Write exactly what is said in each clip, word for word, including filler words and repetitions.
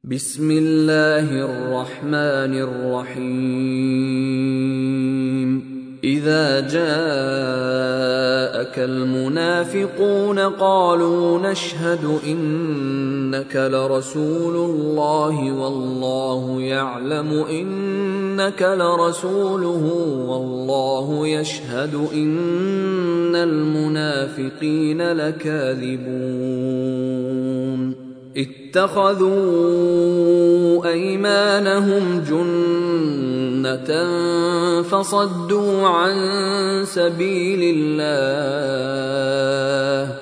بسم الله الرحمن الرحيم إذا جاءك المنافقون قالوا نشهد إنك لرسول الله والله يعلم إنك لرسوله والله يشهد إن المنافقين لكاذبون اتخذوا أيمانهم جنة فصدوا عن سبيل الله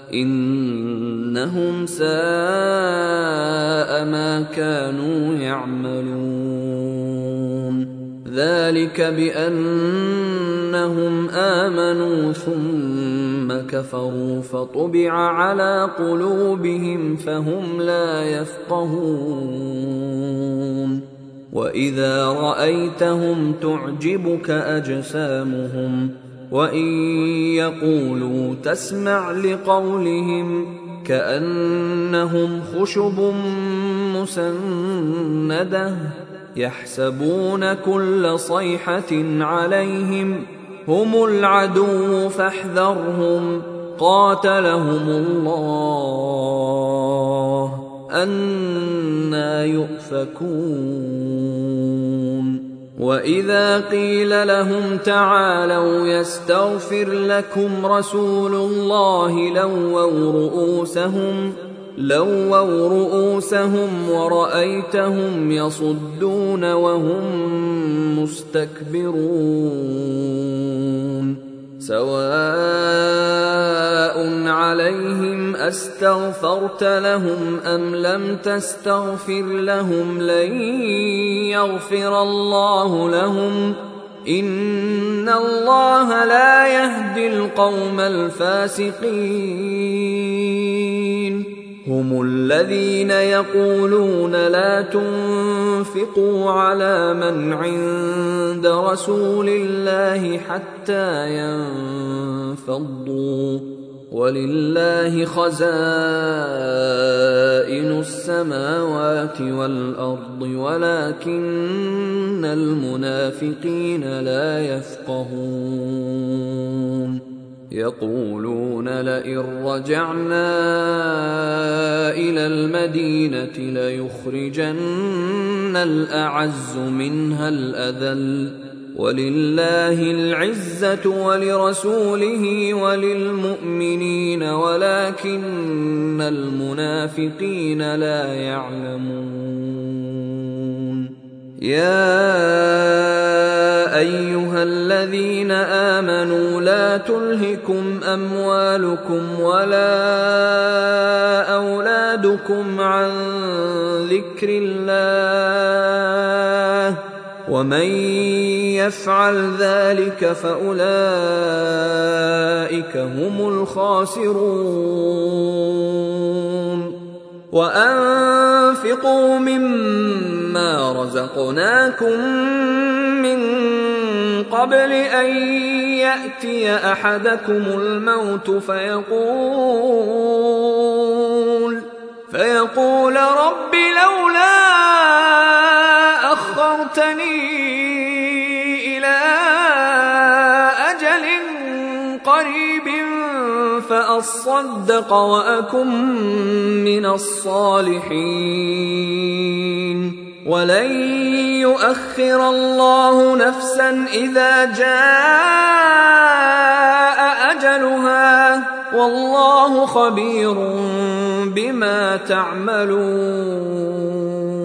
إنهم ساء ما كانوا يعملون ذلك بأنهم آمنوا ثم كفروا فطبع على قلوبهم فهم لا يفقهون وإذا رأيتهم تعجبك أجسامهم وإن يقولوا تسمع لقولهم كأنهم خشب مسندة يحسبون كل صيحة عليهم هم العدو فاحذرهم قاتلهم الله أنى يؤفكون وإذا قيل لهم تعالوا يستغفر لكم رسول الله لووا رؤوسهم لووا رؤوسهم ورأيتهم يصدون وهم مستكبرون سواء عليهم أستغفرت لهم أم لم تستغفر لهم لن يغفر الله لهم إن الله لا يهدي القوم الفاسقين هم الذين يقولون لا تنفقوا على من عند رسول الله حتى ينفضوا ولله خزائن السماوات والأرض ولكن المنافقين لا يفقهون يقولون لئن رجعنا إلى المدينة ليخرجن الأعز منها الأذل ولله العزة ولرسوله وللمؤمنين ولكن المنافقين لا يعلمون يا أيها الذين آمنوا لا تلهكم أموالكم ولا أولادكم عن ذكر الله ومن يفعل ذلك فأولئك هم الخاسرون وأنفقوا مما رزقناكم من قبل أن يأتي أحدكم الموت فيقول فيقول رب لولا أخرتني إلى أجل قريب فأصدق وأكن من الصالحين ولن يؤخر الله نفسا إذا جاء أجلها والله خبير بما تعملون